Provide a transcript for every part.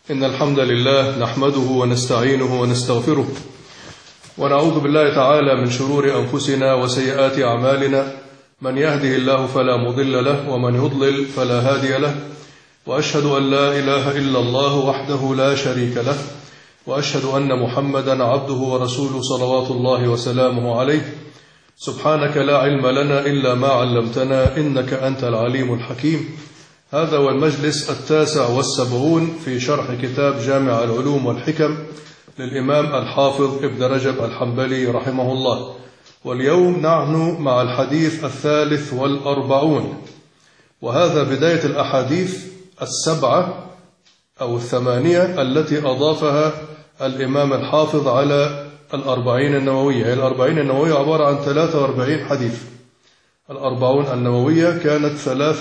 إن الحمد لله نحمده ونستعينه ونستغفره ونعوذ بالله تعالى من شرور أنفسنا وسيئات أعمالنا، من يهده الله فلا مضل له ومن يضلل فلا هادي له، وأشهد أن لا إله إلا الله وحده لا شريك له، وأشهد أن محمدا عبده ورسوله صلوات الله وسلامه عليه. سبحانك لا علم لنا إلا ما علمتنا إنك أنت العليم الحكيم. هذا هو المجلس 79 في شرح كتاب جامع العلوم والحكم للإمام الحافظ ابن رجب الحنبلي رحمه الله، واليوم نحن مع الحديث 43، وهذا بداية الأحاديث 7 أو 8 التي أضافها الإمام الحافظ على 40 النووية. 40 النووية عبارة عن 43 حديث. 40 النووية كانت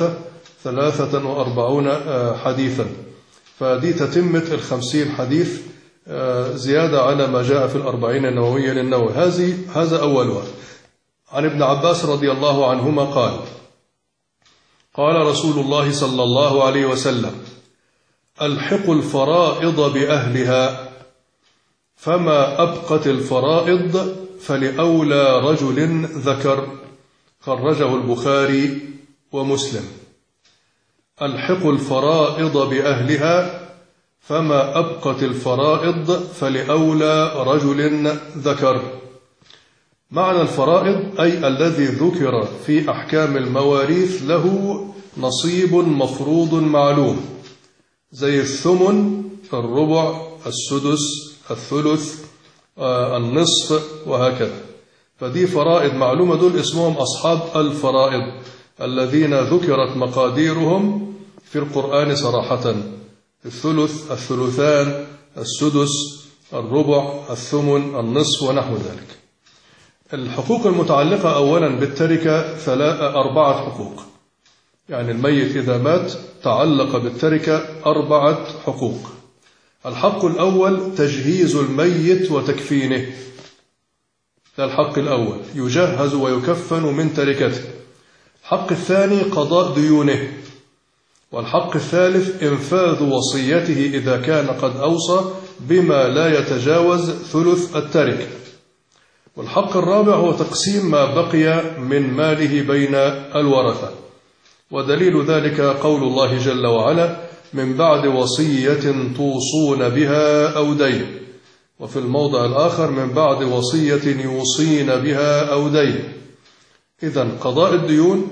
43 حديثا، فدي تتمة 50 حديث زيادة على ما جاء في 40 النووية للنووي. هذا أولها. عن ابن عباس رضي الله عنهما قال: قال رسول الله صلى الله عليه وسلم: ألحقوا الفرائض بأهلها، فما أبقت الفرائض فلأولى رجل ذكر. خرجه البخاري ومسلم. ألحقوا الفرائض بأهلها، فما أبقت الفرائض فلأولى رجل ذكر. معنى الفرائض أي الذي ذكر في أحكام المواريث له نصيب مفروض معلوم، زي الثمن، الربع، السدس، الثلث، النصف، وهكذا. فدي فرائض معلومة، دول اسمهم أصحاب الفرائض الذين ذكرت مقاديرهم في القرآن صراحة: الثلث، الثلثان، السدس، الربع، الثمن، النصف، ونحو ذلك. الحقوق المتعلقة أولا بالتركة 4 حقوق، يعني الميت إذا مات تعلق بالتركة 4 حقوق. الحق الأول تجهيز الميت وتكفينه، ده الحق الأول، يجهز ويكفن من تركته. الحق الثاني قضاء ديونه. والحق الثالث إنفاذ وصيته إذا كان قد أوصى بما لا يتجاوز ثلث التركة. والحق الرابع هو تقسيم ما بقي من ماله بين الورثة، ودليل ذلك قول الله جل وعلا: من بعد وصية توصون بها أو دين. وفي الموضع الآخر: من بعد وصية يوصين بها أو دين. إذن قضاء الديون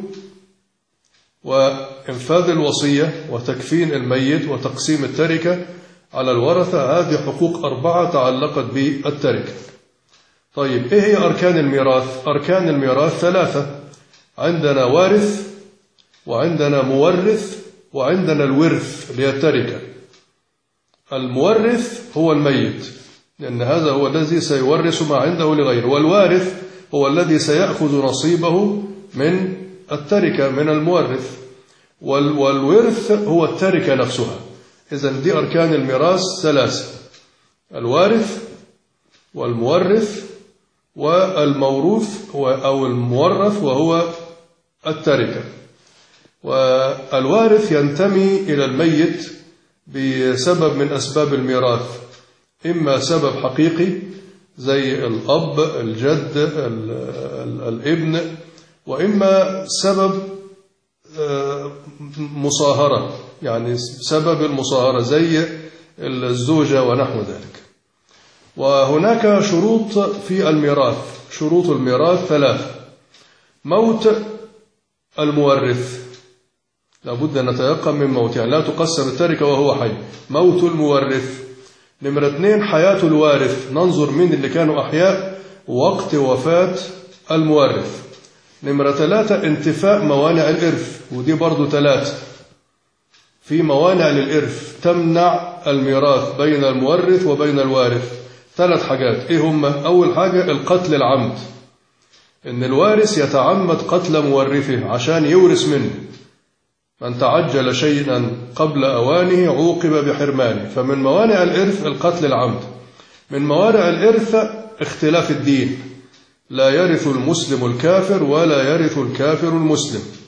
وإنفاذ الوصية وتكفين الميت وتقسيم التركة على الورثة، هذه حقوق 4 تعلقت بالتركة. طيب، إيه هي أركان الميراث؟ أركان الميراث 3: عندنا وارث، وعندنا مورث، وعندنا الورث اللي هي التركة. المورث هو الميت، لأن هذا هو الذي سيورث ما عنده لغيره، والوارث هو الذي سيأخذ نصيبه من التركة من المورث، والورث هو التركة نفسها. إذن دي أركان الميراث 3: الوارث، والمورث، والموروث أو المورث وهو التركة. والوارث ينتمي إلى الميت بسبب من أسباب الميراث، إما سبب حقيقي زي الأب، الجد، الابن، وإما سبب مصاهرة، يعني سبب المصاهرة زي الزوجة ونحو ذلك. وهناك شروط في الميراث. شروط الميراث 3: موت المورث، لابد أن نتيقن من موت، يعني لا تقسم التركة وهو حي. موت المورث. 2: حياة الوارث، ننظر من اللي كانوا أحياء وقت وفاة المورث. 3: انتفاء موانع الإرث، ودي برضو 3. في موانع للإرث تمنع الميراث بين المورث وبين الوارث. 3 حاجات. إيه هم؟ أول حاجة القتل العمد، إن الوارث يتعمد قتل مورثه عشان يورث منه. من تعجل شيئا قبل أوانه عوقب بحرمانه. فمن موانع الإرث القتل العمد. من موانع الإرث اختلاف الدين، لا يرث المسلم الكافر ولا يرث الكافر المسلم.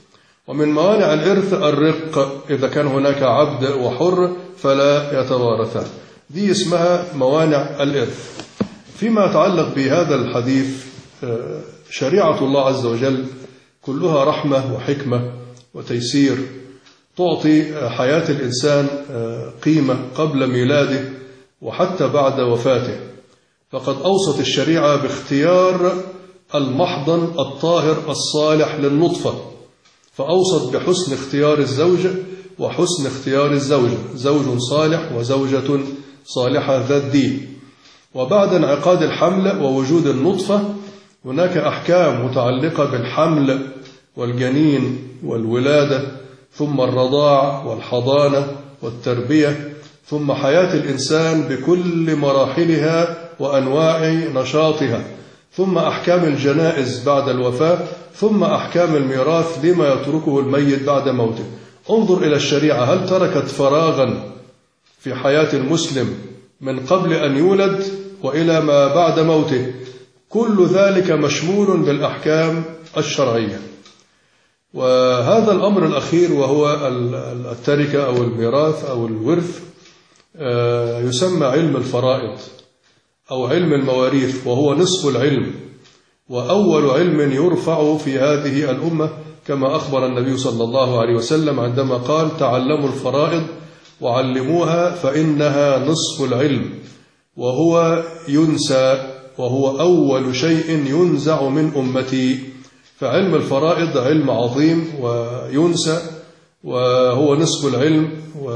ومن موانع الإرث الرق، إذا كان هناك عبد وحر فلا يتوارثان، دي اسمها موانع الإرث. فيما يتعلق بهذا الحديث، شريعة الله عز وجل كلها رحمة وحكمة وتيسير، تعطي حياة الإنسان قيمة قبل ميلاده وحتى بعد وفاته. فقد أوصت الشريعة باختيار المحضن الطاهر الصالح للنطفة، فأوصت بحسن اختيار الزوجة وحسن اختيار الزوجة، زوج صالح وزوجة صالحة ذات دين. وبعد انعقاد الحمل ووجود النطفة هناك أحكام متعلقة بالحمل والجنين والولادة، ثم الرضاع والحضانة والتربية، ثم حياة الإنسان بكل مراحلها وأنواع نشاطها، ثم أحكام الجنائز بعد الوفاة، ثم أحكام الميراث لما يتركه الميت بعد موته. انظر إلى الشريعة، هل تركت فراغا في حياة المسلم من قبل أن يولد وإلى ما بعد موته؟ كل ذلك مشمول بالأحكام الشرعية. وهذا الأمر الأخير وهو التركة أو الميراث أو الورث يسمى علم الفرائض أو علم المواريث، وهو نصف العلم وأول علم يرفع في هذه الأمة، كما أخبر النبي صلى الله عليه وسلم عندما قال: تعلموا الفرائض وعلموها فإنها نصف العلم، وهو ينسى، وهو أول شيء ينزع من أمتي. فعلم الفرائض علم عظيم وينسى وهو نصف العلم،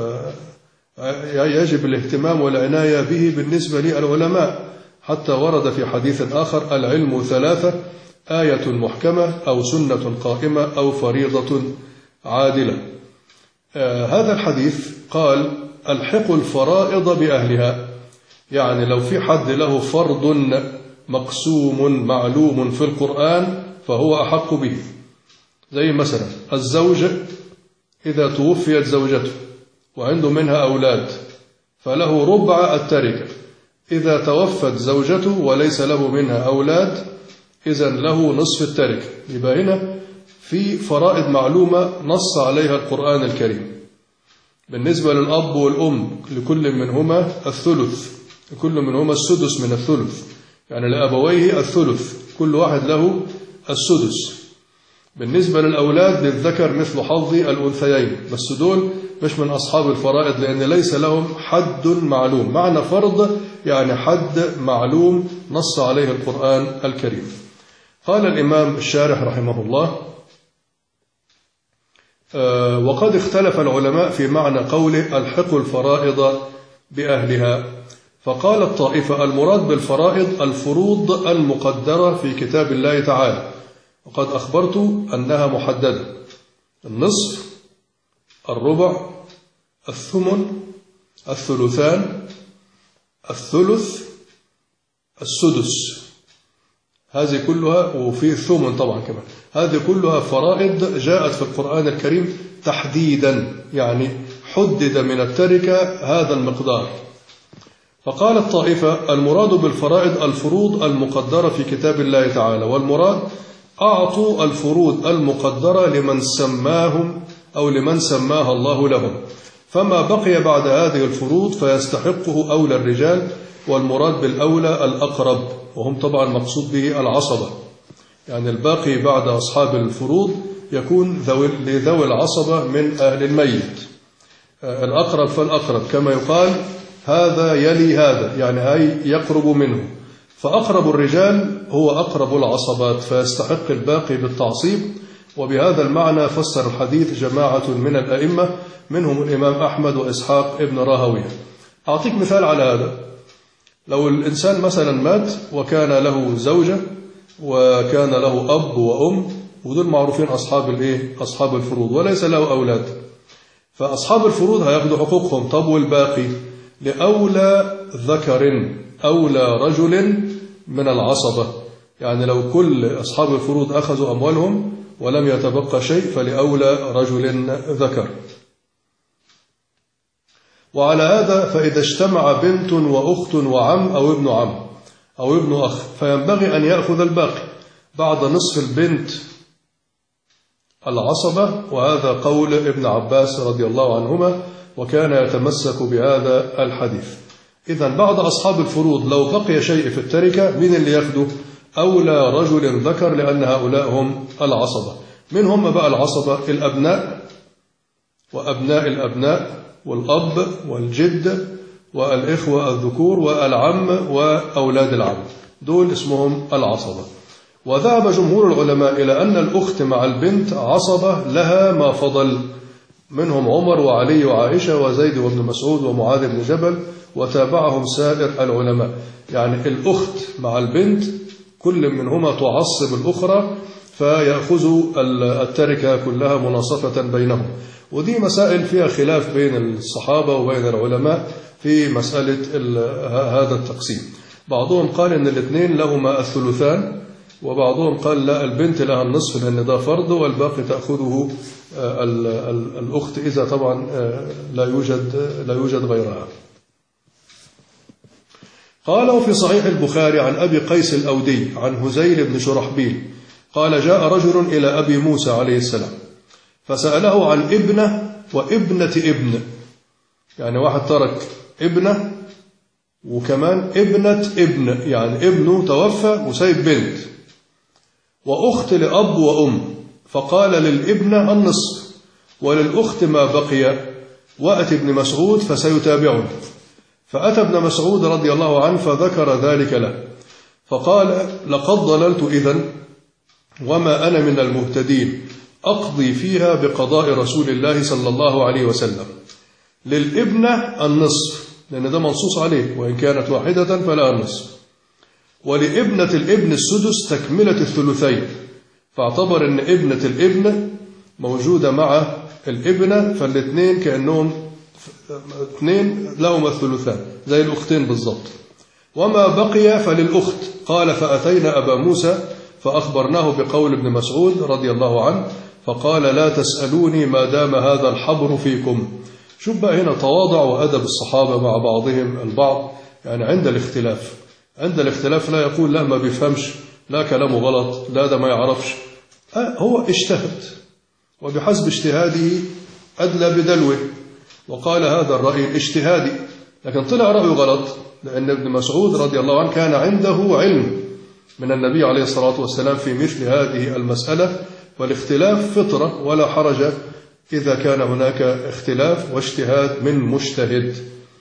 ويجب الاهتمام والعناية به بالنسبة للعلماء، حتى ورد في حديث آخر: العلم ثلاثة: آية محكمة أو سنة قائمة أو فريضة عادلة. هذا الحديث قال: الحقوا الفرائض بأهلها، يعني لو في حد له فرض مقسوم معلوم في القرآن فهو أحق به. زي مثلا الزوج إذا توفيت زوجته وعنده منها أولاد فله ربع التركة، إذا توفت زوجته وليس له منها أولاد إذن له نصف التركة. يبقى هنا في فرائض معلومة نص عليها القرآن الكريم. بالنسبة للأب والأم لكل منهما الثلث، لكل منهما السدس من الثلث، يعني لأبويه الثلث، كل واحد له السدس. بالنسبة للأولاد للذكر مثل حظ الأنثيين، بس دول مش من أصحاب الفرائض لأن ليس لهم حد معلوم. معنى فرض يعني حد معلوم نص عليه القرآن الكريم. قال الإمام الشارح رحمه الله: وقد اختلف العلماء في معنى قوله الحقوا الفرائض بأهلها. فقال الطائفة: المراد بالفرائض الفروض المقدرة في كتاب الله تعالى، وقد أخبرت أنها محددة: النصف، الربع، الثمن، الثلثان، الثلث، السدس. هذه كلها، وفي الثمن طبعا كمان، هذه كلها فرائض جاءت في القرآن الكريم تحديدا، يعني حدد من التركة هذا المقدار. فقال الطائفة: المراد بالفرائض الفروض المقدرة في كتاب الله تعالى، والمراد أعطوا الفروض المقدرة لمن سماهم أو لمن سماها الله لهم، فما بقي بعد هذه الفروض فيستحقه أولى الرجال، والمراد بالأولى الأقرب، وهم طبعا مقصود به العصبة، يعني الباقي بعد أصحاب الفروض يكون لذوي العصبة من أهل الميت، الأقرب فالأقرب، كما يقال هذا يلي هذا، يعني هاي يقرب منه، فأقرب الرجال هو أقرب العصبات، فيستحق الباقي بالتعصيب. وبهذا المعنى فسر الحديث جماعة من الأئمة، منهم الإمام أحمد وإسحاق ابن راهويه. أعطيك مثال على هذا: لو الإنسان مثلا مات وكان له زوجة وكان له أب وأم، ودول معروفين أصحاب الفروض، وليس له أولاد، فأصحاب الفروض هياخدوا حقوقهم. طب والباقي؟ لأولى ذكر أولى رجل من العصبة، يعني لو كل أصحاب الفروض أخذوا أموالهم ولم يتبقى شيء فلأولى رجل ذكر. وعلى هذا فإذا اجتمع بنت وأخت وعم أو ابن عم أو ابن أخ فينبغي أن يأخذ الباقي بعد نصف البنت العصبة، وهذا قول ابن عباس رضي الله عنهما، وكان يتمسك بهذا الحديث. إذن بعد أصحاب الفروض لو بقي شيء في التركة من اللي يأخذه؟ أولى رجل ذكر، لأن هؤلاء هم العصبة. من هم بقى العصبة؟ الأبناء وأبناء الأبناء والأب والجد والإخوة الذكور والعم وأولاد العم، دول اسمهم العصبة. وذهب جمهور العلماء إلى أن الأخت مع البنت عصبة لها ما فضل، منهم عمر وعلي وعائشة وزيد وابن مسعود ومعاذ بن جبل، وتابعهم سائر العلماء. يعني الأخت مع البنت كل منهما تعصب الأخرى، فيأخذوا التركة كلها مناصفة بينهم. ودي مسائل فيها خلاف بين الصحابة وبين العلماء في مسألة هذا التقسيم. بعضهم قال إن الاثنين لهما الثلثان، وبعضهم قال لا، البنت لها النصف لأن ده فرض، والباقي تأخذه الأخت إذا طبعا لا يوجد غيرها. قال: وفي صحيح البخاري عن أبي قيس الأودي عن هزيل بن شرحبيل قال: جاء رجل إلى أبي موسى عليه السلام فسأله عن ابنة وابنة ابن، يعني واحد ترك ابنة وكمان ابنة ابن، يعني ابنه توفى وسايب بنت، وأخت لأب وأم، فقال: للابنة النصف وللأخت ما بقي، وأتي ابن مسعود فسيتابعني. فأتى ابن مسعود رضي الله عنه فذكر ذلك له، فقال: لقد ضللت إذن وما أنا من المهتدين، أقضي فيها بقضاء رسول الله صلى الله عليه وسلم. للابنة النصف لأن ده منصوص عليه، وإن كانت واحدة فلا النصف، ولابنة الابن السدس تكملة الثلثين، فاعتبر أن ابنة الابن موجودة مع الابنة، فالاثنين كأنهم اثنين لهما الثلثان زي الأختين بالضبط. وما بقي فللأخت. قال: فأتينا أبا موسى فأخبرناه بقول ابن مسعود رضي الله عنه، فقال: لا تسألوني ما دام هذا الحبر فيكم. شوف بقى هنا تواضع وأدب الصحابة مع بعضهم البعض، يعني عند الاختلاف لا يقول لا ما بيفهمش، لا كلامه غلط، لا ده ما يعرفش، هو اجتهد وبحسب اجتهاده أدلى بدلوه، وقال هذا الرأي الاجتهادي، لكن طلع رأيه غلط، لأن ابن مسعود رضي الله عنه كان عنده علم من النبي عليه الصلاة والسلام في مثل هذه المسألة، والاختلاف فطرة ولا حرج إذا كان هناك اختلاف واجتهاد من مجتهد.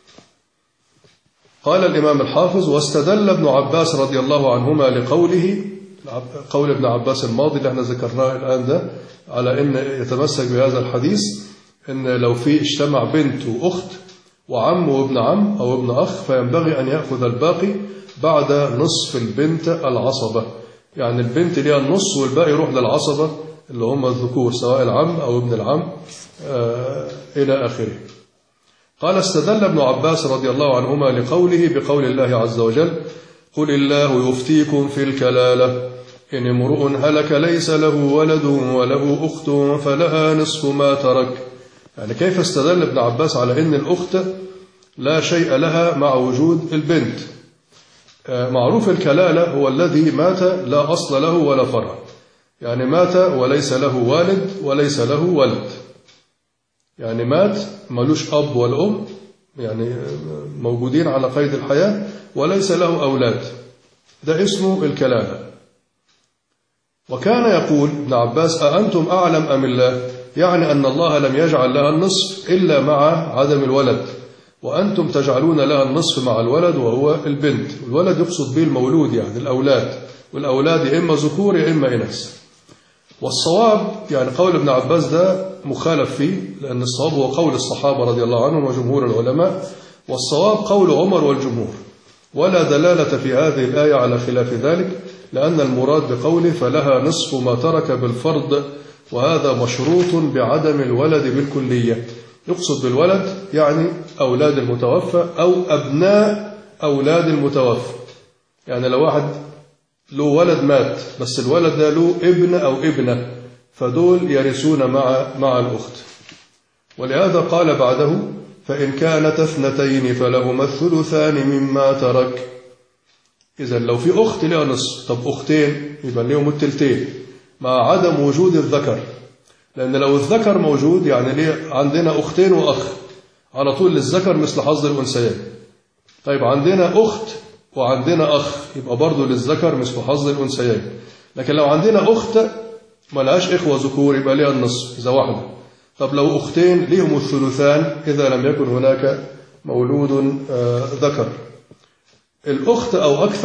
قال الإمام الحافظ: واستدل ابن عباس رضي الله عنهما لقوله، قول ابن عباس الماضي اللي احنا ذكرناه الآن ده، على أن يتمسك بهذا الحديث أن لو في اجتمع بنت وأخت وعم وابن عم أو ابن أخ فينبغي أن يأخذ الباقي بعد نصف البنت العصبة، يعني البنت ليها النص والباقي يروح للعصبة اللي هم الذكور سواء العم أو ابن العم إلى آخره. قال: استدل ابن عباس رضي الله عنهما لقوله بقول الله عز وجل: قل الله يفتيكم في الكلالة إن امرؤ هلك ليس له ولد وله أخت فلها نصف ما ترك. يعني كيف استدل ابن عباس على أن الأخت لا شيء لها مع وجود البنت؟ معروف الكلالة هو الذي مات لا أصل له ولا فرع، يعني مات وليس له والد وليس له ولد، يعني مات ملوش أب والأم، يعني موجودين على قيد الحياة وليس له أولاد، ده اسمه الكلالة. وكان يقول ابن عباس: أأنتم أعلم أم الله؟ يعني أن الله لم يجعل لها النصف إلا مع عدم الولد، وأنتم تجعلون لها النصف مع الولد وهو البنت. الولد يقصد به المولود، يعني الأولاد، والأولاد إما ذكور إما إناث. والصواب يعني قول ابن عباس ده مخالف فيه، لأن الصواب هو قول الصحابة رضي الله عنهم وجمهور العلماء، والصواب قول عمر والجمهور، ولا دلالة في هذه الآية على خلاف ذلك، لأن المراد بقوله فلها نصف ما ترك بالفرض، وهذا مشروط بعدم الولد بالكلية. يقصد بالولد يعني أولاد المتوفى أو أبناء أولاد المتوفى، يعني لو واحد له ولد مات بس الولد ده له ابن أو ابنة، فدول يرثون مع الأخت. ولهذا قال بعده: فإن كانت اثنتين فلهما الثلثان مما ترك. إذا لو في أخت لها نصف، طب أختين يبقى لهم التلتين مع عدم وجود الذكر، لأن لو الذكر موجود يعني ليه عندنا أختين وأخ، على طول للذكر مثل حظ الأنثيين. طيب عندنا أخت وعندنا أخ، يبقى برضه للذكر مثل حظ الأنثيين. لكن لو عندنا أخت ما لهاش إخوة ذكور يبقى ليها النصف إذا واحدة. طب لو أختين ليهم الثلثان إذا لم يكن هناك مولود ذكر. الأخت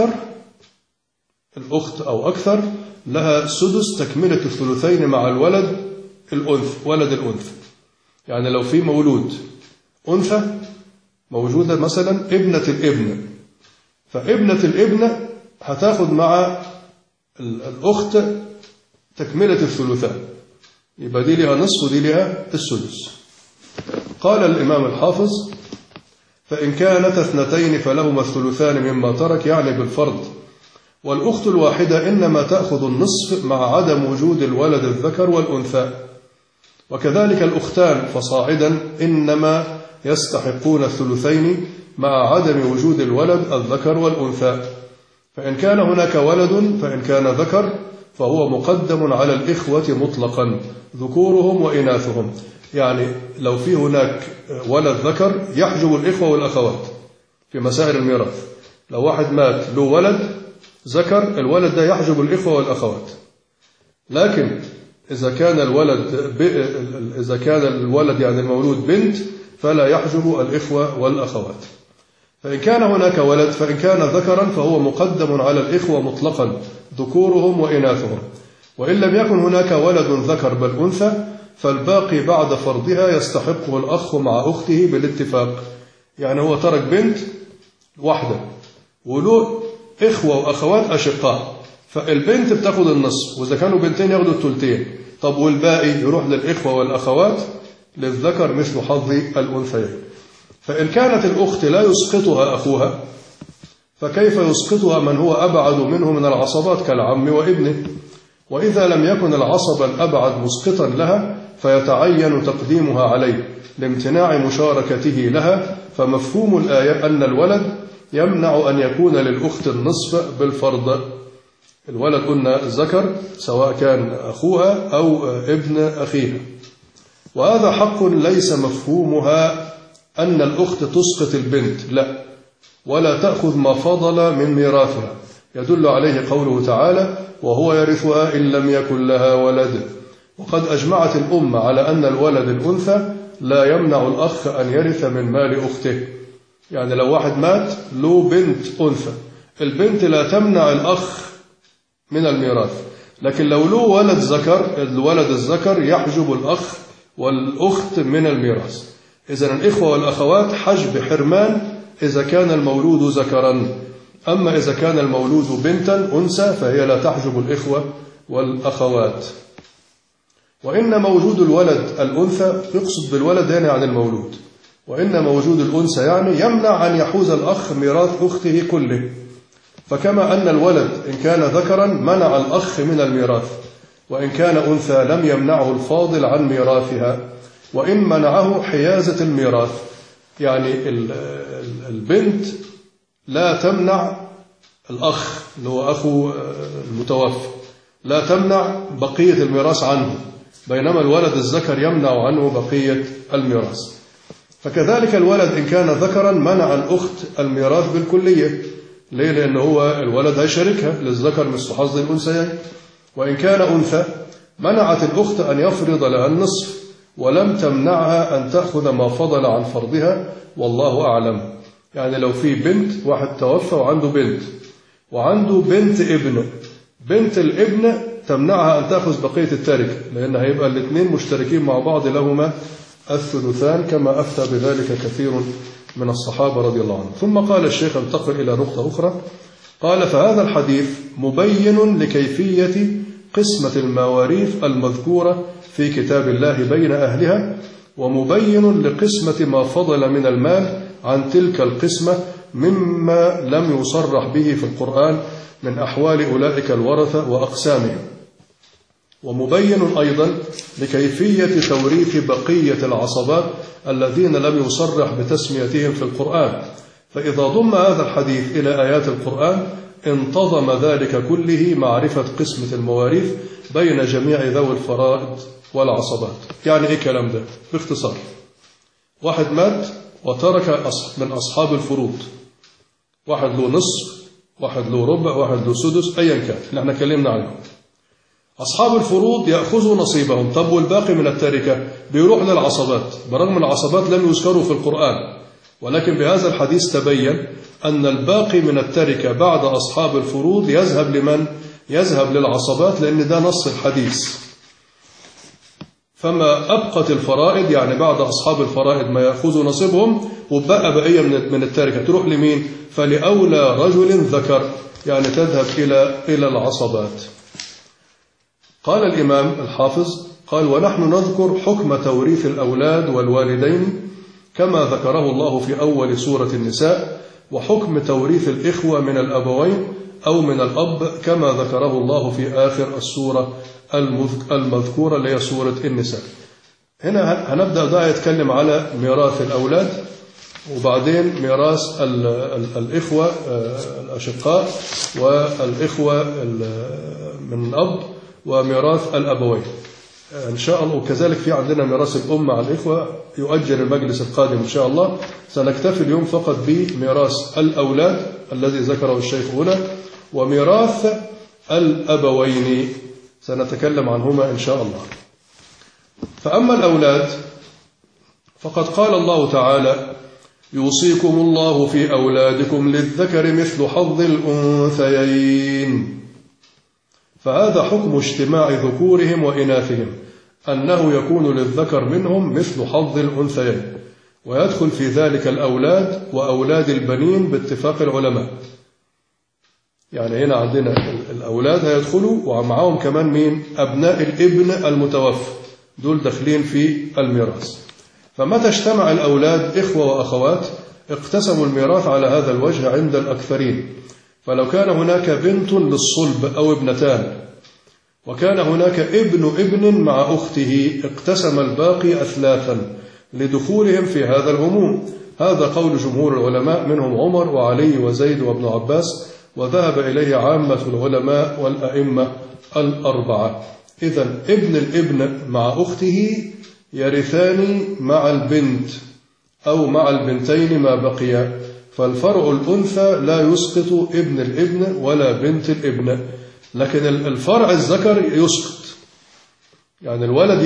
أو أكثر لها سدس تكملة الثلثين مع الولد الأنثى. يعني لو في مولود أنثى موجودة مثلا ابنة الابن، فابنة الابن هتاخد مع الأخت تكملة الثلثان، يبقى دي لها نصف ودي لها السدس. قال الإمام الحافظ: فإن كانت اثنتين فلهما الثلثان مما ترك، يعني بالفرض. والأخت الواحدة إنما تأخذ النصف مع عدم وجود الولد الذكر والأنثى. وكذلك الأختان فصاعدا إنما يستحقون الثلثين مع عدم وجود الولد الذكر والأنثى. فإن كان هناك ولد فإن كان ذكر فهو مقدم على الإخوة مطلقا ذكورهم وإناثهم. يعني لو في هناك ولد ذكر يحجب الإخوة والأخوات في مسائل الميراث. لو واحد مات له ولد ذكر، الولد ده يحجب الإخوة والأخوات. لكن إذا كان الولد يعني المولود بنت فلا يحجب الإخوة والأخوات. فإن كان هناك ولد فإن كان ذكرا فهو مقدم على الإخوة مطلقا ذكورهم وإناثهم. وإن لم يكن هناك ولد ذكر بل أنثى فالباقي بعد فرضها يستحقه الأخ مع أخته بالاتفاق. يعني هو ترك بنت واحدة وله إخوة وأخوات أشقاء، فالبنت بتاخد النصف، وإذا كانوا بنتين ياخدوا الثلثين. طب والباقي يروح للإخوة والأخوات للذكر مثل حظ الأنثيين. فإن كانت الأخت لا يسقطها أخوها فكيف يسقطها من هو أبعد منه من العصبات كالعم وابنه؟ وإذا لم يكن العصب الأبعد مسقطا لها فيتعين تقديمها عليه لامتناع مشاركته لها. فمفهوم الآية أن الولد يمنع أن يكون للأخت النصف بالفرض. الولد قلنا ذكر سواء كان أخوها أو ابن أخيها. وهذا حق ليس مفهومها أن الأخت تسقط البنت، لا، ولا تأخذ ما فضل من ميراثها. يدل عليه قوله تعالى: وهو يرثها إن لم يكن لها ولد. وقد أجمعت الأمة على أن الولد الأنثى لا يمنع الأخ أن يرث من مال أخته. يعني لو واحد مات له بنت أنثى، البنت لا تمنع الأخ من الميراث. لكن لو له ولد ذكر، الولد الذكر يحجب الأخ والأخت من الميراث. إذن الإخوة والأخوات حجب حرمان إذا كان المولود ذكرا. أما إذا كان المولود بنتا أنثى فهي لا تحجب الإخوة والأخوات. وإن موجود الولد الأنثى، يقصد بالولد يعني عن المولود، وإن موجود الأنثى يعني يمنع أن يحوز الأخ ميراث أخته كله. فكما أن الولد إن كان ذكرا منع الأخ من الميراث، وإن كان أنثى لم يمنعه الفاضل عن ميراثها، وإن منعه حيازة الميراث. يعني البنت لا تمنع الأخ اللي هو أخو المتوفى، لا تمنع بقية الميراث عنه، بينما الولد الذكر يمنع عنه بقية الميراث. فكذلك الولد إن كان ذكرا منع الأخت الميراث بالكلية. ليه؟ لأن هو الولد هيشاركها للذكر مثل حظ الأنثيين. وإن كان أنثى منعت الأخت أن يفرض لها النصف، ولم تمنعها أن تأخذ ما فضل عن فرضها، والله أعلم. يعني لو في بنت، واحد توفى وعنده بنت وعنده بنت ابن، بنت الابن تمنعها أن تأخذ بقية التركة، لأن هيبقى الاثنين مشتركين مع بعض لهما الثلثان، كما أفتى بذلك كثير من الصحابة رضي الله عنهم. ثم قال الشيخ انتقل إلى نقطة أخرى، قال: فهذا الحديث مبين لكيفية قسمة المواريث المذكورة في كتاب الله بين أهلها، ومبين لقسمة ما فضل من المال عن تلك القسمة مما لم يصرح به في القرآن من أحوال أولئك الورثة وأقسامهم. ومبين أيضا لكيفية توريث بقية العصبات الذين لم يصرح بتسميتهم في القرآن. فإذا ضم هذا الحديث إلى آيات القرآن انتظم ذلك كله معرفة قسمة المواريث بين جميع ذوي الفرائض والعصبات. يعني إيه كلام ده؟ باختصار، واحد مات وترك من أصحاب الفروض، واحد له نصف، واحد له ربع، واحد له سدس، أيا كان اللي احنا اتكلمنا عنه. أصحاب الفروض يأخذوا نصيبهم. طب والباقي من التركة بيروح للعصبات، برغم العصبات لم يذكروا في القرآن، ولكن بهذا الحديث تبين أن الباقي من التركة بعد أصحاب الفروض يذهب لمن؟ يذهب للعصبات، لأن ده نص الحديث. فما أبقت الفرائض، يعني بعد أصحاب الفرائض ما يأخذوا نصيبهم، وبقى بقية من التركة تروح لمين؟ فلأولى رجل ذكر، يعني تذهب إلى العصبات. قال الإمام الحافظ قال: ونحن نذكر حكم توريث الأولاد والوالدين كما ذكره الله في أول سورة النساء، وحكم توريث الإخوة من الأبوين أو من الأب كما ذكره الله في آخر السورة المذكورة اللي هي سورة النساء. هنا هنبدأ بقى يتكلم على ميراث الأولاد، وبعدين ميراث الإخوة الأشقاء والإخوة من الأب وميراث الأبوين إن شاء الله. وكذلك في عندنا ميراث الأم مع الإخوة، يؤجل المجلس القادم إن شاء الله. سنكتفي اليوم فقط بميراث الأولاد الذي ذكره الشيخ هنا، وميراث الأبوين سنتكلم عنهما إن شاء الله. فأما الأولاد فقد قال الله تعالى: يوصيكم الله في أولادكم للذكر مثل حظ الأنثيين. فهذا حكم اجتماع ذكورهم وإناثهم، أنه يكون للذكر منهم مثل حظ الأنثيين، ويدخل في ذلك الأولاد وأولاد البنين باتفاق العلماء. يعني هنا عندنا الأولاد هيدخلوا، ومعهم كمان مين؟ أبناء الابن المتوفى، دول داخلين في الميراث. فمتى اجتمع الأولاد إخوة وأخوات اقتسموا الميراث على هذا الوجه عند الأكثرين. فلو كان هناك بنت للصلب أو ابنتان، وكان هناك ابن مع أخته، اقتسم الباقي أثلاثا لدخولهم في هذا العموم. هذا قول جمهور العلماء، منهم عمر وعلي وزيد وابن عباس، وذهب إليه عامة العلماء والأئمة الأربعة. إذن ابن الابن مع أخته يرثان مع البنت أو مع البنتين ما بقي، فالفرع الأنثى لا يسقط ابن الابن ولا بنت الابن، لكن الفرع الذكر يسقط. يعني الولد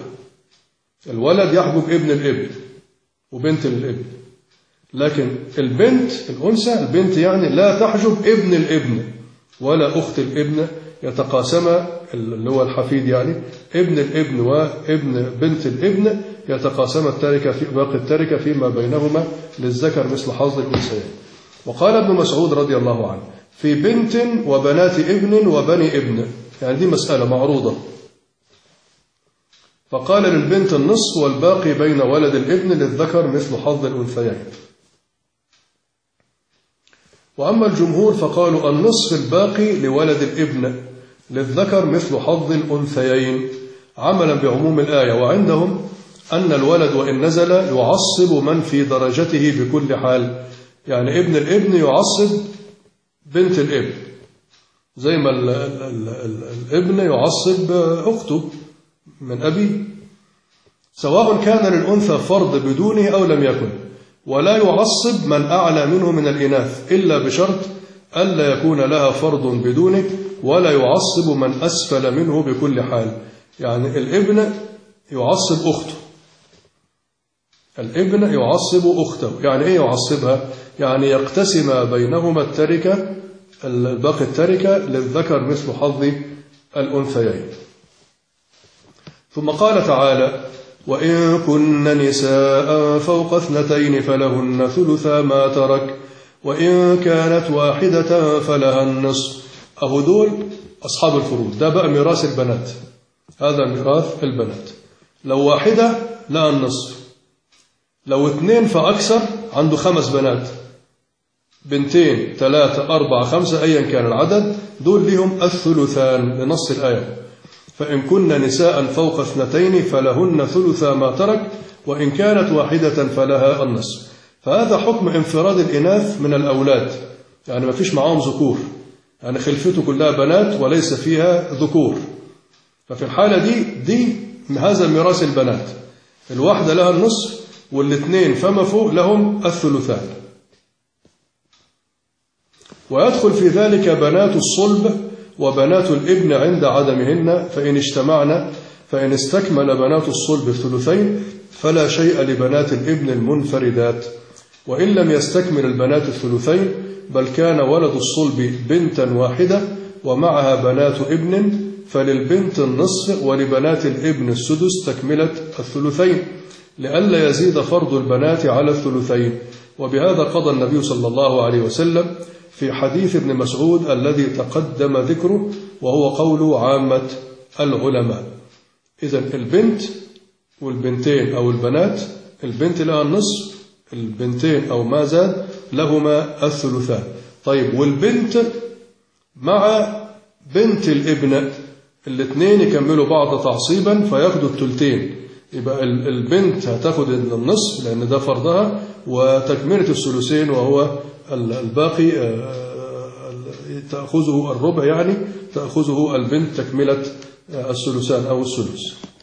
يحجب ابن الابن وبنت الابن، لكن البنت الأنثى، البنت يعني لا تحجب ابن الابن ولا أخت الابن، يتقاسم اللي هو الحفيد، يعني ابن الابن وابن بنت الابن يتقاسم التركة في باقي التركة فيما بينهما للذكر مثل حظ الأنثيين. وقال ابن مسعود رضي الله عنه: في بنت وبنات ابن وبني ابن، يعني دي مسألة معروضة، فقال للبنت النصف والباقي بين ولد الابن للذكر مثل حظ الأنثيين. وأما الجمهور فقالوا النصف الباقي لولد الابن للذكر مثل حظ الأنثيين، عملا بعموم الآية. وعندهم أن الولد وإن نزل يعصب من في درجته بكل حال، يعني ابن الابن يعصب بنت الابن، زي ما الابن يعصب أخته من أبيه، سواء كان للأنثى فرض بدونه أو لم يكن. ولا يعصب من أعلى منه من الإناث إلا بشرط ألا يكون لها فرض بدونه، ولا يعصب من أسفل منه بكل حال. يعني الابن يعصب أخته، الابن يعصب أخته. يعني إيه يعصبها؟ يعني يقتسم بينهما التركة، باقي التركة للذكر مثل حظ الأنثيين. ثم قال تعالى: وإن كن نساء فوق 2 فلهن ثلثا ما ترك، وإن كانت واحدة فلها النصف. أهو دول أصحاب الفروض، ده بقى ميراث البنات، هذا ميراث البنات. لو واحدة لها النصف، لو 2 فأكثر عنده 5 بنات، 2 3 4 5 أيا كان العدد، دول لهم الثلثان لنص الآية. فإن كن نساء فوق 2 فلهن ثلثا ما ترك، وإن كانت واحدة فلها النصف. فهذا حكم انفراد الإناث من الأولاد، يعني ما فيش معهم ذكور، يعني خلفته كلها بنات وليس فيها ذكور. ففي الحالة دي هذا ميراث البنات، الواحدة لها النصف والاثنين فما فوق لهم الثلثان. ويدخل في ذلك بنات الصلب وبنات الابن عند عدمهن، فإن اجتمعن فإن استكمل بنات الصلب الثلثين فلا شيء لبنات الابن المنفردات، وإن لم يستكمل البنات الثلثين بل كان ولد الصلب بنتا واحدة ومعها بنات ابن فللبنت النصف ولبنات الابن السدس تكملة الثلثين، لئلا يزيد فرض البنات على الثلثين. وبهذا قضى النبي صلى الله عليه وسلم في حديث ابن مسعود الذي تقدم ذكره، وهو قول عامة العلماء. إذن البنت والبنتين أو البنات، البنت لها النصف، البنتين أو ما زاد لهما الثلثان. طيب والبنت مع بنت الابن الاثنين يكملوا بعض تعصيبا فياخدوا الثلثين، يبقى البنت هتاخد النصف لأن ده فرضها، وتكملة الثلثين وهو الباقي تأخذه الربع، يعني تأخذه البنت تكملة الثلثان أو الثلث.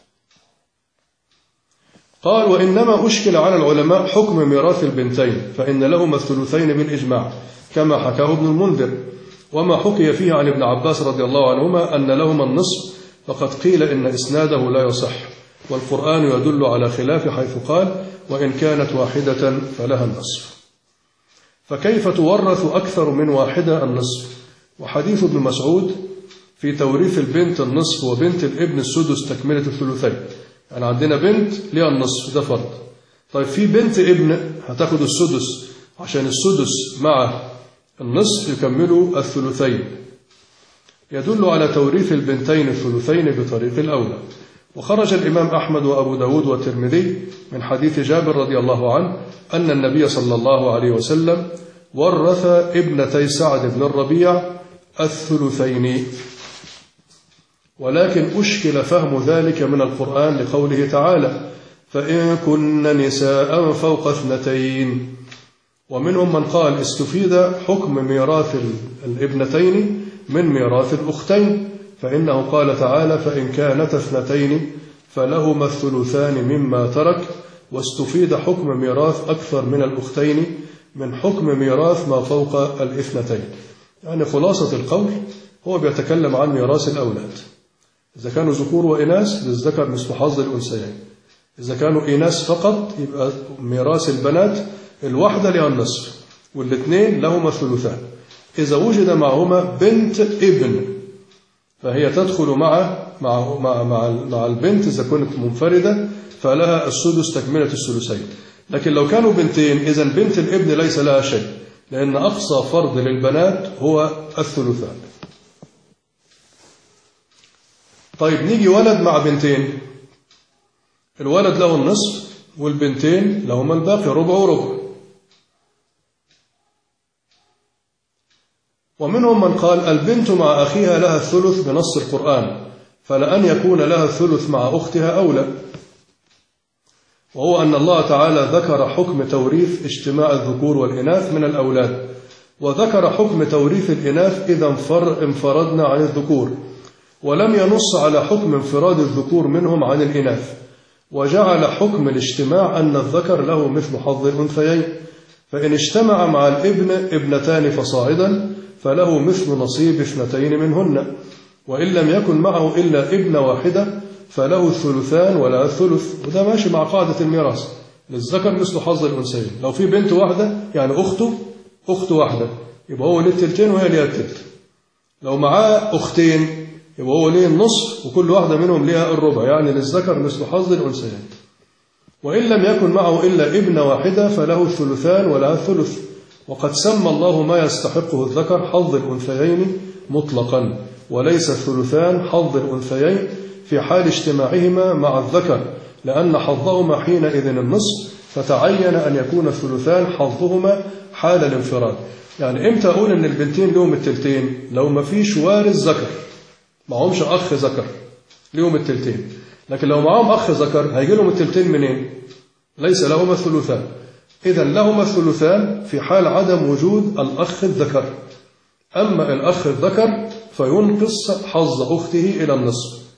قال: وإنما أشكل على العلماء حكم ميراث البنتين فإن لهما الثلثين بالإجماع كما حكاه ابن المنذر، وما حكي فيه عن ابن عباس رضي الله عنهما أن لهما النصف فقد قيل إن إسناده لا يصح، والقرآن يدل على خلاف حيث قال: وإن كانت واحدة فلها النصف. فكيف تورث أكثر من واحدة النصف؟ وحديث ابن مسعود في توريث البنت النصف وبنت الابن السدس تكملة الثلثين، يعني عندنا بنت ليها النصف ده فرض. طيب في بنت ابن هتاخد السدس عشان السدس مع النصف يكملوا الثلثين، يدل على توريث البنتين الثلثين بطريق الأولى. وخرج الإمام أحمد وأبو داود والترمذي من حديث جابر رضي الله عنه أن النبي صلى الله عليه وسلم ورث ابنتي سعد بن الربيع الثلثين، ولكن أشكل فهم ذلك من القرآن لقوله تعالى: فإن كن نساء فوق اثنتين. ومنهم من قال استفيد حكم ميراث الابنتين من ميراث الأختين، فإنه قال تعالى: فإن كانت اثنتين فلهما الثلثان مما ترك، واستفيد حكم ميراث أكثر من الأختين من حكم ميراث ما فوق الاثنتين. يعني خلاصة القول هو بيتكلم عن ميراث الأولاد، إذا كانوا ذكور وإناث للذكر مثل حظ الأنثيين، إذا كانوا إناث فقط يبقى ميراث البنات الواحدة لها النصف والاثنين لهما الثلثان. إذا وجد معهما بنت ابن فهي تدخل مع البنت إذا كانت منفردة فلها السدس تكملة الثلثين. لكن لو كانوا بنتين إذا بنت الابن ليس لها شيء، لأن أقصى فرض للبنات هو الثلثان. طيب نيجي ولد مع بنتين، الولد له النصف والبنتين لهما الباقي ربع وربع. ومنهم من قال البنت مع أخيها لها الثلث بنص القرآن، فلأن يكون لها الثلث مع أختها أولى، وهو أن الله تعالى ذكر حكم توريث اجتماع الذكور والإناث من الأولاد، وذكر حكم توريث الإناث إذا انفردنا عن الذكور، ولم ينص على حكم انفراد الذكور منهم عن الإناث، وجعل حكم الاجتماع أن الذكر له مثل حظ الأنثيين، فإن اجتمع مع الابن ابنتان فصاعدا فله مثل نصيب اثنتين منهن، وإن لم يكن معه إلا ابن واحدة فله الثلثان ولا الثلث. وده ماشي مع قاعدة الميراث، للذكر مثل حظ الأنثيين. لو في بنت واحدة يعني أخت واحدة يبقى هو ليه التلتين وهي ليها التلت. لو معاه أختين يبقى هو ليه النصف وكل واحدة منهم ليها الربع، يعني للذكر مثل حظ الأنثيين. وإن لم يكن معه إلا ابن واحدة فله الثلثان ولا الثلث. وقد سمى الله ما يستحقه الذكر حظ الأنثيين مطلقا، وليس الثلثان حظ الأنثيين في حال اجتماعهما مع الذكر، لأن حظهما حينئذ النصف، فتعين أن يكون الثلثان حظهما حال الانفراد. يعني إمتى أقول أن البنتين لهم التلتين؟ لو ما فيش وارث ذكر، معهمش أخ ذكر لهم التلتين. لكن لو معهم أخ ذكر هيجي لهم التلتين منين؟ ليس لهما الثلثان. إذا لهما الثلثان في حال عدم وجود الأخ الذكر. أما الأخ الذكر فينقص حظ أخته إلى النصف.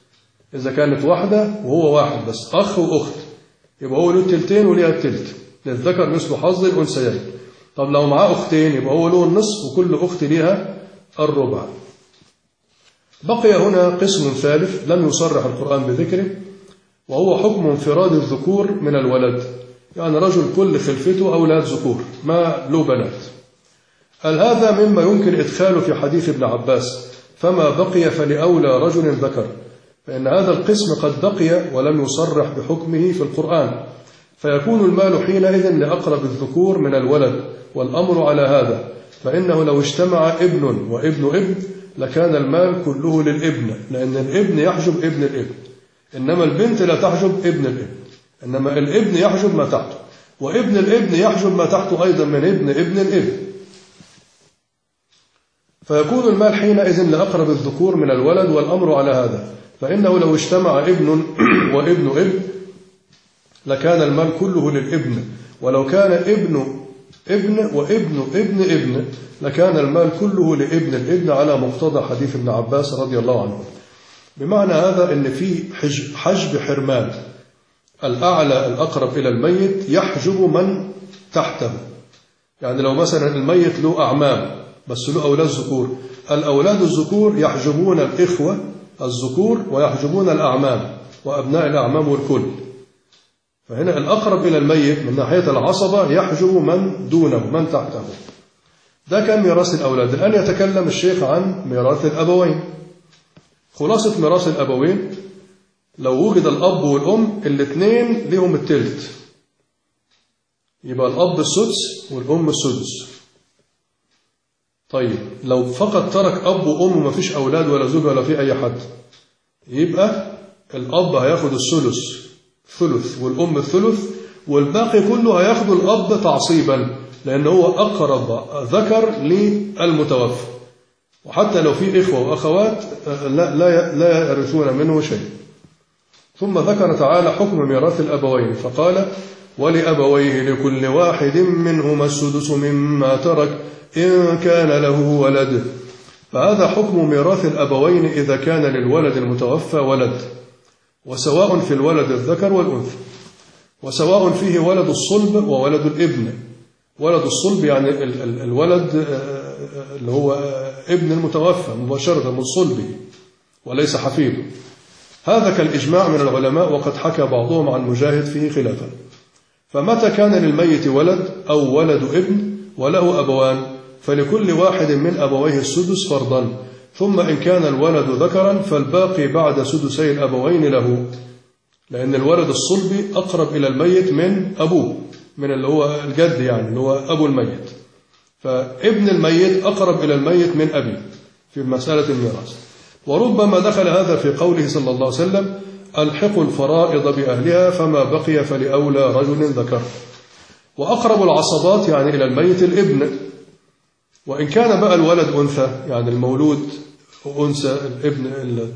إذا كانت واحدة وهو واحد بس، أخ وأخت، يبقى هو له التلتين وليها التلت، للذكر مثل حظ الأنثيين. طب لو معاه أختين يبقى هو له النصف وكل أخت ليها الربع. بقي هنا قسم ثالث لم يصرح القرآن بذكره، وهو حكم انفراد الذكور من الولد، يعني رجل كل خلفته أولاد ذكور ما له بنات. قال هذا مما يمكن إدخاله في حديث ابن عباس فما بقي فلأولى رجل ذكر، فإن هذا القسم قد بقي ولم يصرح بحكمه في القرآن، فيكون المال حينئذ لأقرب الذكور من الولد، والأمر على هذا، فإنه لو اجتمع ابن وابن ابن لكان المال كله للابن، لأن الابن يحجب ابن الابن، إنما البنت لا تحجب ابن الابن، إنما الابن يحجب ما تحته، وابن الابن يحجب ما تحته أيضا من ابن ابن الابن، فيكون المال حينئذ لأقرب الذكور من الولد، والأمر على هذا، فإنه لو اجتمع ابن وابن ابن لكان المال كله للابن، ولو كان ابن ابن وابن ابن ابن لكان المال كله لابن الابن، على مقتضى حديث ابن عباس رضي الله عنه. بمعنى هذا أن في حجب حرمان، الأعلى الأقرب إلى الميت يحجب من تحته. يعني لو مثلا الميت له أعمام بس له أولاد ذكور، الأولاد الذكور يحجبون الإخوة الذكور ويحجبون الأعمام وأبناء الأعمام والكل، فهنا الأقرب إلى الميت من ناحية العصبة يحجب من دونه من تحته. ده كان ميراث الأولاد. الآن يتكلم الشيخ عن ميراث الأبوين. خلاصة ميراث الأبوين، لو وجد الأب والأم الاثنين لهم التلت، يبقى الأب السدس والأم السدس. طيب لو فقط ترك أب وأم وما فيش أولاد ولا زوج ولا في أي حد، يبقى الأب هياخد الثلث ثلث والأم الثلث، والباقي كله هياخد الأب تعصيبا، لأنه هو أقرب ذكر للمتوفى، وحتى لو في إخوة وأخوات لا يرثون منه شيء. ثم ذكر تعالى حكم ميراث الأبوين فقال ولأبويه لكل واحد منهما السدس مما ترك إن كان له ولد. فهذا حكم ميراث الأبوين إذا كان للولد المتوفى ولد، وسواء في الولد الذكر والأنثى، وسواء فيه ولد الصلب وولد الابن. ولد الصلب يعني الولد اللي هو ابن المتوفى مباشرة من صلبه وليس حفيده. هذا كالإجماع من العلماء، وقد حكى بعضهم عن مجاهد فيه خلافا. فمتى كان للميت ولد أو ولد ابن وله أبوان فلكل واحد من أبويه السدس فرضا، ثم إن كان الولد ذكرا فالباقي بعد سدسي الأبوين له، لأن الولد الصلبي أقرب إلى الميت من أبوه، من اللي هو الجد يعني اللي هو أبو الميت، فابن الميت أقرب إلى الميت من أبيه في مسألة الميراث. وربما دخل هذا في قوله صلى الله عليه وسلم ألحقوا الفرائض بأهلها فما بقي فلأولى رجل ذكر. وأقرب العصبات يعني إلى الميت الابن، وإن كان بقى الولد أنثى يعني المولود أنثى، الابن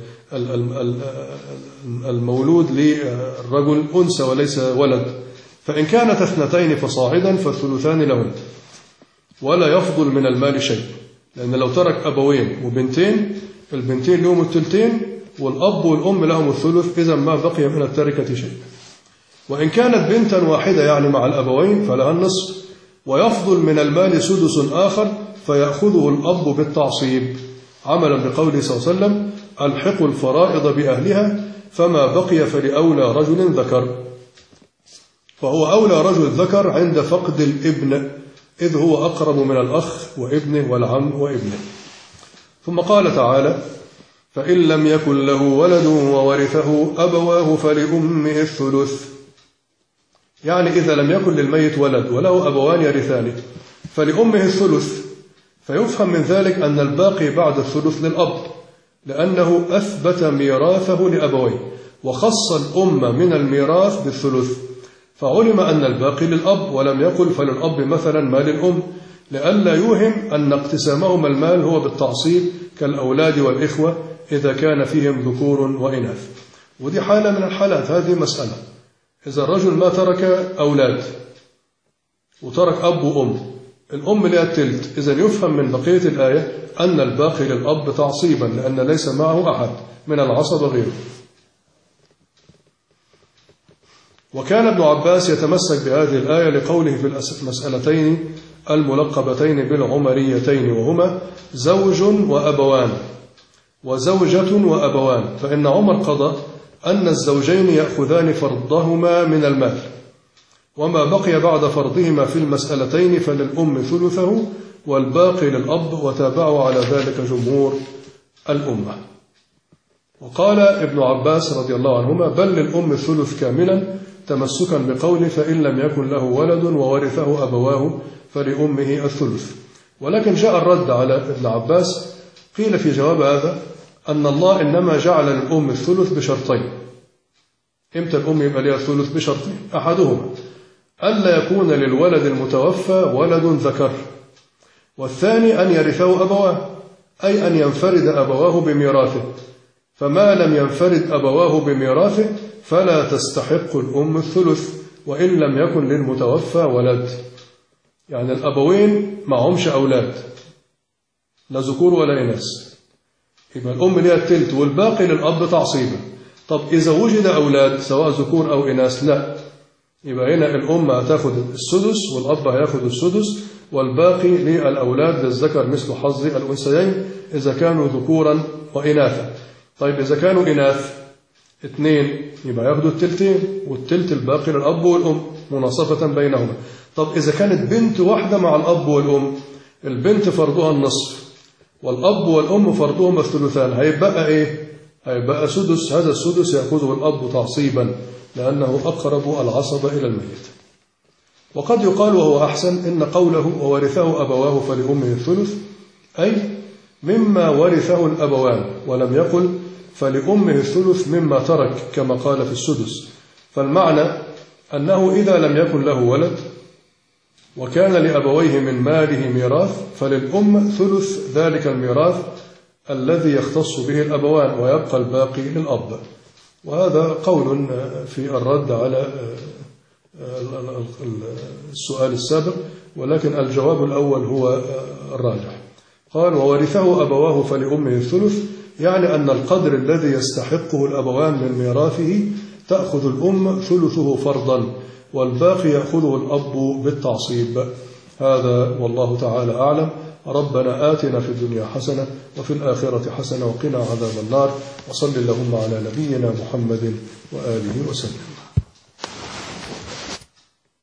المولود للرجل أنثى وليس ولد، فإن كانت اثنتين فصاعدا فالثلثان لهن ولا يفضل من المال شيء، لأن لو ترك أبوين وبنتين البنتين لهم الثلثين والأب والأم لهم الثلث، إذا ما بقي من التركة شيء. وإن كانت بنتا واحدة يعني مع الأبوين فلها النصف، ويفضل من المال سدس آخر فيأخذه الأب بالتعصيب، عملا بقوله صلى الله عليه وسلم ألحقوا الفرائض بأهلها فما بقي فلأولى رجل ذكر. فهو أولى رجل ذكر عند فقد الابن، إذ هو أقرب من الأخ وابنه والعم وابنه. ثم قال تعالى فإن لم يكن له ولد وورثه أبواه فلأمه الثلث، يعني إذا لم يكن للميت ولد وله أبوان يرثانه فلأمه الثلث. فيفهم من ذلك أن الباقي بعد الثلث للأب، لأنه أثبت ميراثه لأبويه وخص الأم من الميراث بالثلث، فعلم أن الباقي للأب ولم يقل فللأب مثلا مال الأم، لئلا يوهم أن اقتسامهما المال هو بالتعصيب كالأولاد والإخوة إذا كان فيهم ذكور وإناث. ودي حالة من الحالات، هذه مسألة. إذا الرجل ما ترك أولاد وترك أب وأم، الأم لها التلت، إذا يفهم من بقية الآية أن الباقي للأب تعصيبا، لأن ليس معه أحد من العصبة غيره. وكان ابن عباس يتمسك بهذه الآية لقوله في المسألتين الملقبتين بالعمريتين، وهما زوج وأبوان وزوجة وأبوان، فإن عمر قضى أن الزوجين يأخذان فرضهما من المال، وما بقي بعد فرضهما في المسألتين فللأم ثلثه والباقي للأب، وتابعوا على ذلك جمهور الأمة. وقال ابن عباس رضي الله عنهما: بل للأم الثلث كاملا، تمسكا بقوله: فإن لم يكن له ولد وورثه أبواه فلأمه الثلث. ولكن جاء الرد على ابن عباس، قيل في جواب هذا أن الله إنما جعل للأم الثلث بشرطين. إمتى الأم يبقى لها الثلث؟ بشرطين: أحدهما ألا يكون للولد المتوفى ولد ذكر، والثاني أن يرثه أبواه، أي أن ينفرد أبواه بميراثه، فما لم ينفرد أبواه بميراثه فلا تستحق الأم الثلث وإن لم يكن للمتوفى ولد. يعني الأبوين معهمش أولاد، لا ذكور ولا إناث، يبقى الأم لها التلت والباقي للأب تعصيبا. طب إذا وجد أولاد سواء ذكور أو إناث، لا، يبقى هنا الأم هتاخد السدس والأب هياخد السدس، والباقي للأولاد للذكر مثل حظ الأنثيين إذا كانوا ذكورا وإناثا. طيب إذا كانوا إناث 2 يبقى ياخدوا التلتين، والتلت الباقي للأب والأم مناصفة بينهما. طب إذا كانت بنت واحدة مع الأب والأم، البنت فرضها النصف والأب والأم فرضهما الثلثان، هيبقى إيه؟ هيبقى سدس، هذا السدس يأخذه الأب تعصيبا لأنه أقرب العصبة إلى الميت. وقد يقال وهو أحسن إن قوله وورثه أبواه فلأمه الثلث أي مما ورثه الأبوان، ولم يقل فلأمه الثلث مما ترك كما قال في السدس. فالمعنى أنه إذا لم يكن له ولد وكان لأبويه من ماله ميراث فللأم ثلث ذلك الميراث الذي يختص به الأبوان، ويبقى الباقي للأب. وهذا قول في الرد على السؤال السابق، ولكن الجواب الأول هو الراجح. قال وورثه أبواه فلأمه الثلث، يعني أن القدر الذي يستحقه الأبوان من ميراثه تأخذ الأم ثلثه فرضا، والباقي يأخذه الأب بالتعصيب. هذا والله تعالى أعلم. ربنا آتنا في الدنيا حسنة وفي الآخرة حسنة وقنا عذاب النار، وصل اللهم على نبينا محمد وآله وسلم.